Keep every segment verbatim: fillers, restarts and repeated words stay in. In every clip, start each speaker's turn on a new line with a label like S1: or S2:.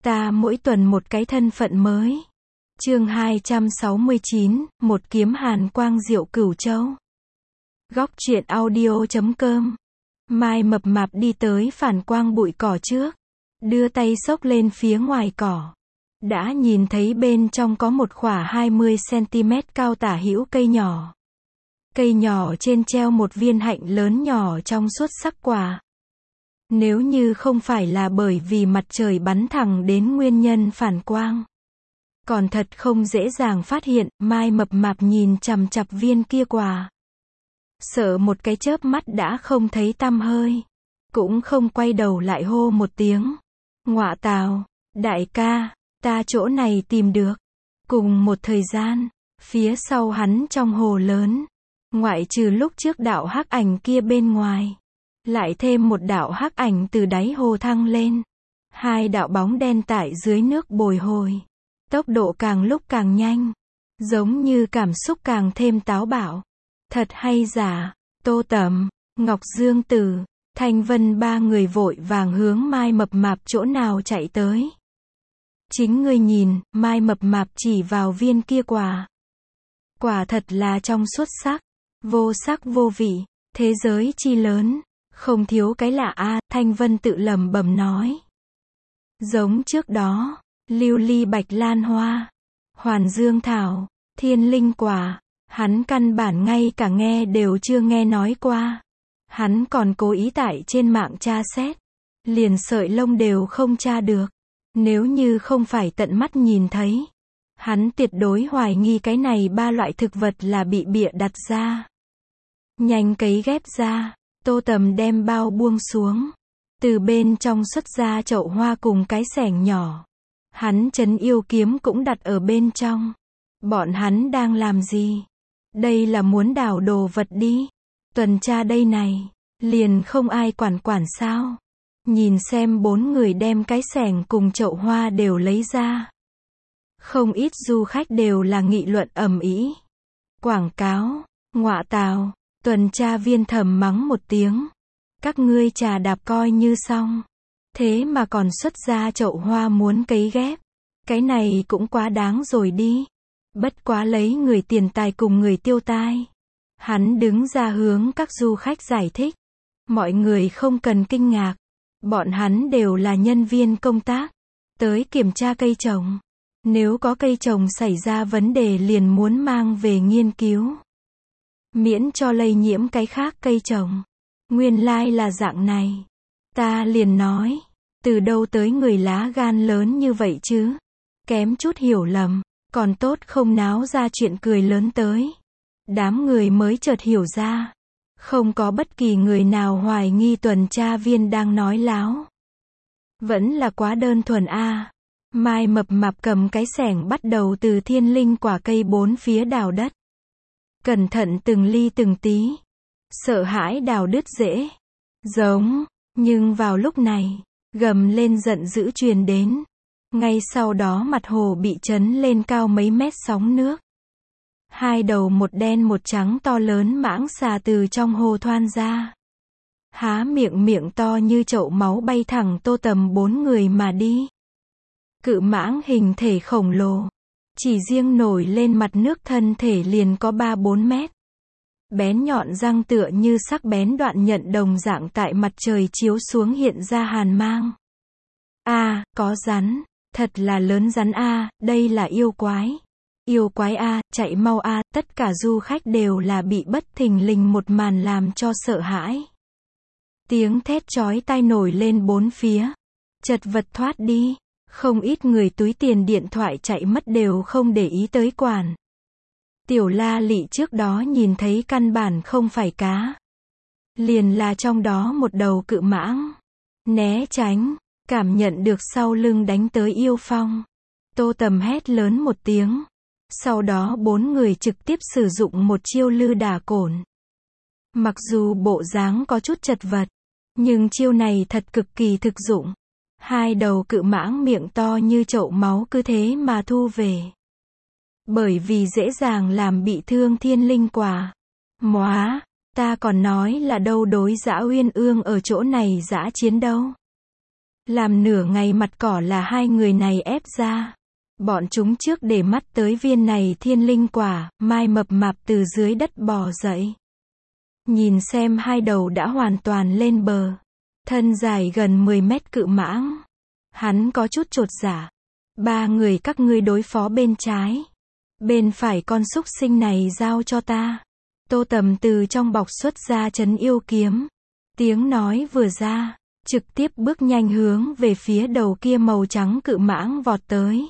S1: Ta mỗi tuần một cái thân phận mới. Chương hai trăm sáu mươi chín, một kiếm hàn quang diệu cửu châu. Góc truyện audio chấm com. Mai mập mạp đi tới phản quang bụi cỏ trước, đưa tay xốc lên phía ngoài cỏ. Đã nhìn thấy bên trong có một khỏa hai mươi xăng-ti-mét cao tả hữu cây nhỏ. Cây nhỏ trên treo một viên hạnh lớn nhỏ trong suốt sắc quả. Nếu như không phải là bởi vì mặt trời bắn thẳng đến nguyên nhân phản quang, còn thật không dễ dàng phát hiện. Mai mập mạp nhìn chằm chằm viên kia quả, sợ một cái chớp mắt đã không thấy tăm hơi, cũng không quay đầu lại hô một tiếng. Ngọa tào, đại ca, ta chỗ này tìm được. Cùng một thời gian, phía sau hắn trong hồ lớn, ngoại trừ lúc trước đạo hắc ảnh kia bên ngoài, lại thêm một đạo hắc ảnh từ đáy hồ thăng lên. Hai đạo bóng đen tại dưới nước bồi hồi, tốc độ càng lúc càng nhanh, giống như cảm xúc càng thêm táo bạo. Thật hay giả? Tô Tẩm, Ngọc Dương Tử, Thanh Vân ba người vội vàng hướng Mai mập mạp chỗ nào chạy tới. Chính ngươi nhìn. Mai mập mạp chỉ vào viên kia quả. Quả thật là trong suốt sắc, vô sắc vô vị, thế giới chi lớn, không thiếu cái lạ a. Thanh Vân tự lẩm bẩm nói. Giống trước đó, lưu ly bạch lan hoa, hoàn dương thảo, thiên linh quả, hắn căn bản ngay cả nghe đều chưa nghe nói qua. Hắn còn cố ý tại trên mạng tra xét, liền sợi lông đều không tra được. Nếu như không phải tận mắt nhìn thấy, hắn tuyệt đối hoài nghi cái này ba loại thực vật là bị bịa đặt ra. Nhanh cấy ghép ra. Tô Tầm đem bao buông xuống, từ bên trong xuất ra chậu hoa cùng cái xẻng nhỏ. Hắn trấn yêu kiếm cũng đặt ở bên trong. Bọn hắn đang làm gì? Đây là muốn đào đồ vật đi. Tuần tra đây này, liền không ai quản quản sao? Nhìn xem bốn người đem cái xẻng cùng chậu hoa đều lấy ra. Không ít du khách đều là nghị luận ầm ĩ. Quảng cáo, ngọa tào. Tuần tra viên thầm mắng một tiếng. Các ngươi trà đạp coi như xong, thế mà còn xuất ra chậu hoa muốn cấy ghép. Cái này cũng quá đáng rồi đi. Bất quá lấy người tiền tài cùng người tiêu tai. Hắn đứng ra hướng các du khách giải thích. Mọi người không cần kinh ngạc. Bọn hắn đều là nhân viên công tác, tới kiểm tra cây trồng. Nếu có cây trồng xảy ra vấn đề liền muốn mang về nghiên cứu, miễn cho lây nhiễm cái khác cây trồng. Nguyên lai là dạng này. Ta liền nói, từ đâu tới người lá gan lớn như vậy chứ? Kém chút hiểu lầm, còn tốt không náo ra chuyện cười lớn tới. Đám người mới chợt hiểu ra. Không có bất kỳ người nào hoài nghi tuần tra viên đang nói láo. Vẫn là quá đơn thuần a. À. Mai mập mạp cầm cái xẻng bắt đầu từ thiên linh quả cây bốn phía đào đất. Cẩn thận từng ly từng tí. Sợ hãi đào đứt rễ. Giống. Nhưng vào lúc này, gầm lên giận dữ truyền đến. Ngay sau đó mặt hồ bị chấn lên cao mấy mét sóng nước. Hai đầu một đen một trắng to lớn mãng xà từ trong hồ thoan ra. Há miệng miệng to như chậu máu bay thẳng Tô Tầm bốn người mà đi. Cự mãng hình thể khổng lồ. Chỉ riêng nổi lên mặt nước thân thể liền có ba bốn mét. Bén nhọn răng tựa như sắc bén đoạn nhận đồng dạng tại mặt trời chiếu xuống hiện ra hàn mang. A, à, có rắn. Thật là lớn rắn a, à, đây là yêu quái. Yêu quái a, à, chạy mau a, à, tất cả du khách đều là bị bất thình lình một màn làm cho sợ hãi. Tiếng thét chói tai nổi lên bốn phía. Chật vật thoát đi. Không ít người túi tiền điện thoại chạy mất đều không để ý tới quản. Tiểu La Lị trước đó nhìn thấy căn bản không phải cá. Liền là trong đó một đầu cự mãng. Né tránh, cảm nhận được sau lưng đánh tới yêu phong. Tô Tầm hét lớn một tiếng. Sau đó bốn người trực tiếp sử dụng một chiêu lư đả cổn. Mặc dù bộ dáng có chút chật vật, nhưng chiêu này thật cực kỳ thực dụng. Hai đầu cự mãng miệng to như chậu máu cứ thế mà thu về. Bởi vì dễ dàng làm bị thương thiên linh quả. Móa, ta còn nói là đâu đối Dã Uyên Ương ở chỗ này dã chiến đâu. Làm nửa ngày mặt cỏ là hai người này ép ra. Bọn chúng trước để mắt tới viên này thiên linh quả, Mai mập mạp từ dưới đất bò dậy. Nhìn xem hai đầu đã hoàn toàn lên bờ. Thân dài gần mười mét cự mãng. Hắn có chút chột dạ. Ba người các ngươi đối phó bên trái. Bên phải con súc sinh này giao cho ta. Tô Tầm từ trong bọc xuất ra trấn yêu kiếm. Tiếng nói vừa ra, trực tiếp bước nhanh hướng về phía đầu kia màu trắng cự mãng vọt tới.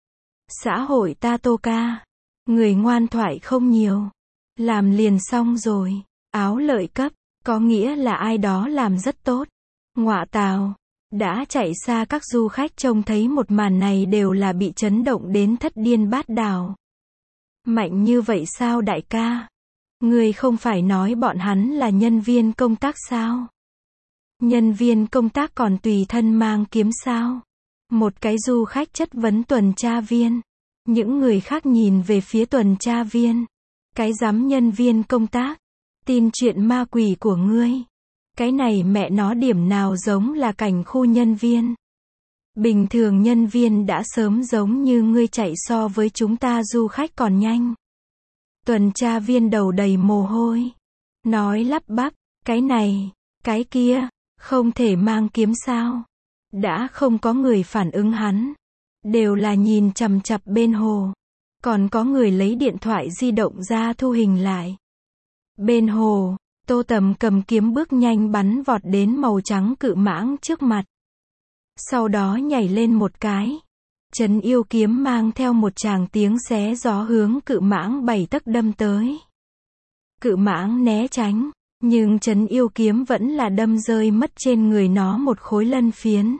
S1: Xã hội ta Tô ca. Người ngoan thoại không nhiều. Làm liền xong rồi. Áo lợi cấp, có nghĩa là ai đó làm rất tốt. Ngọa tào. Đã chạy xa các du khách trông thấy một màn này đều là bị chấn động đến thất điên bát đảo. Mạnh như vậy sao đại ca? Người không phải nói bọn hắn là nhân viên công tác sao? Nhân viên công tác còn tùy thân mang kiếm sao? Một cái du khách chất vấn tuần tra viên. Những người khác nhìn về phía tuần tra viên. Cái dám nhân viên công tác. Tin chuyện ma quỷ của ngươi. Cái này mẹ nó điểm nào giống là cảnh khu nhân viên. Bình thường nhân viên đã sớm giống như ngươi chạy so với chúng ta du khách còn nhanh. Tuần tra viên đầu đầy mồ hôi. Nói lắp bắp, cái này, cái kia, không thể mang kiếm sao. Đã không có người phản ứng hắn. Đều là nhìn chằm chằm bên hồ. Còn có người lấy điện thoại di động ra thu hình lại. Bên hồ, Tô Tầm cầm kiếm bước nhanh bắn vọt đến màu trắng cự mãng trước mặt. Sau đó nhảy lên một cái. Trấn yêu kiếm mang theo một tràng tiếng xé gió hướng cự mãng bảy tấc đâm tới. Cự mãng né tránh, nhưng trấn yêu kiếm vẫn là đâm rơi mất trên người nó một khối lân phiến.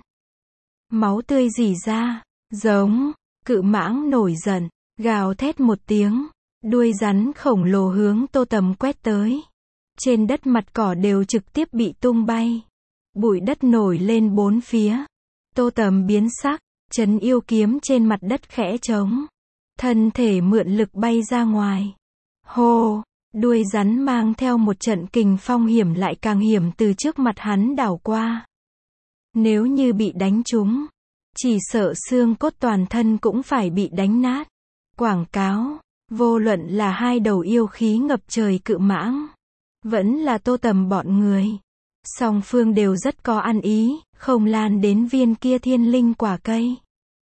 S1: Máu tươi rỉ ra, giống, cự mãng nổi giận, gào thét một tiếng, đuôi rắn khổng lồ hướng Tô Tầm quét tới. Trên đất mặt cỏ đều trực tiếp bị tung bay. Bụi đất nổi lên bốn phía. Tô Tầm biến sắc, trấn yêu kiếm trên mặt đất khẽ trống. Thân thể mượn lực bay ra ngoài. Hô, đuôi rắn mang theo một trận kình phong hiểm lại càng hiểm từ trước mặt hắn đảo qua. Nếu như bị đánh trúng, chỉ sợ xương cốt toàn thân cũng phải bị đánh nát. Quảng cáo, vô luận là hai đầu yêu khí ngập trời cự mãng, vẫn là Tô Tầm bọn người. Song phương đều rất có ăn ý, không lan đến viên kia thiên linh quả cây.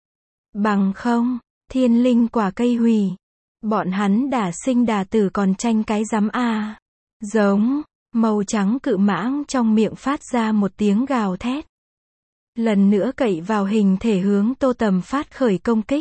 S1: Bằng không, thiên linh quả cây hủy. Bọn hắn đả sinh đả tử còn tranh cái rắm a. Giống, màu trắng cự mãng trong miệng phát ra một tiếng gào thét. Lần nữa cậy vào hình thể hướng Tô Tầm phát khởi công kích.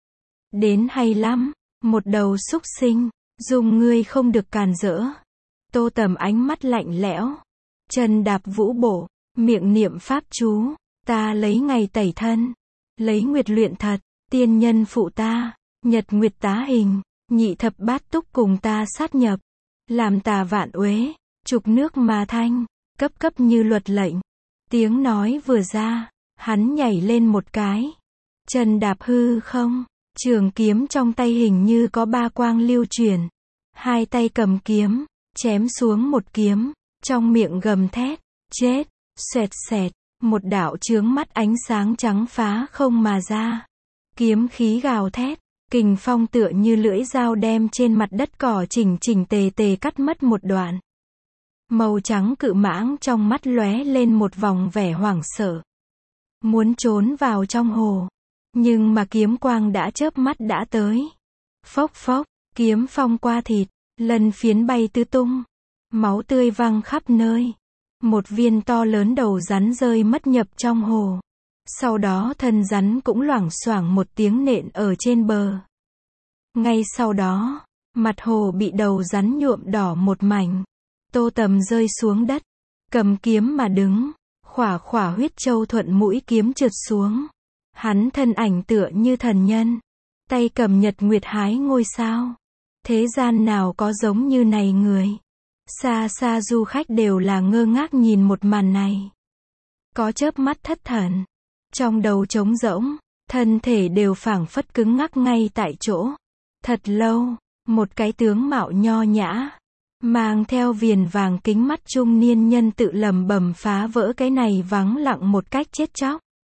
S1: Đến hay lắm, một đầu súc sinh, dùng ngươi không được càn rỡ. Tô Tầm ánh mắt lạnh lẽo, chân đạp vũ bổ, miệng niệm pháp chú, ta lấy ngày tẩy thân, lấy nguyệt luyện thật, tiên nhân phụ ta, nhật nguyệt tá hình, nhị thập bát túc cùng ta sát nhập, làm tà vạn uế, trục nước mà thanh, cấp cấp như luật lệnh. Tiếng nói vừa ra, hắn nhảy lên một cái, chân đạp hư không, trường kiếm trong tay hình như có ba quang lưu chuyển, hai tay cầm kiếm, chém xuống một kiếm, trong miệng gầm thét, chết, xoẹt xẹt, một đạo chướng mắt ánh sáng trắng phá không mà ra. Kiếm khí gào thét, kình phong tựa như lưỡi dao đem trên mặt đất cỏ chỉnh chỉnh tề tề cắt mất một đoạn. Màu trắng cự mãng trong mắt lóe lên một vòng vẻ hoảng sợ. Muốn trốn vào trong hồ. Nhưng mà kiếm quang đã chớp mắt đã tới. Phốc phốc, kiếm phong qua thịt, lân phiến bay tứ tung. Máu tươi văng khắp nơi. Một viên to lớn đầu rắn rơi mất nhập trong hồ. Sau đó thân rắn cũng loảng xoảng một tiếng nện ở trên bờ. Ngay sau đó, mặt hồ bị đầu rắn nhuộm đỏ một mảnh. Tô Tầm rơi xuống đất, cầm kiếm mà đứng, khỏa khỏa huyết châu thuận mũi kiếm trượt xuống. Hắn thân ảnh tựa như thần nhân, tay cầm nhật nguyệt hái ngôi sao. Thế gian nào có giống như này người. Xa xa du khách đều là ngơ ngác nhìn một màn này. Có chớp mắt thất thần, trong đầu trống rỗng, thân thể đều phảng phất cứng ngắc ngay tại chỗ. Thật lâu, một cái tướng mạo nho nhã, mang theo viền vàng kính mắt trung niên nhân tự lẩm bẩm phá vỡ cái này vắng lặng một cách chết chóc.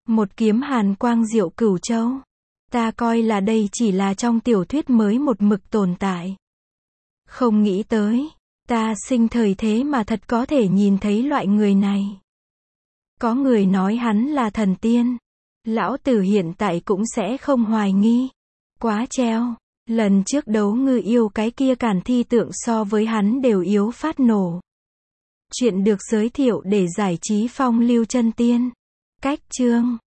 S1: Một kiếm hàn quang diệu cửu châu. Ta coi là đây chỉ là trong tiểu thuyết mới một mực tồn tại. Không nghĩ tới, ta sinh thời thế mà thật có thể nhìn thấy loại người này. Có người nói hắn là thần tiên. Lão tử hiện tại cũng sẽ không hoài nghi. Quá treo. Lần trước đấu ngư yêu cái kia càn thi tượng so với hắn đều yếu phát nổ. Chuyện được giới thiệu để giải trí phong lưu chân tiên. Cách chương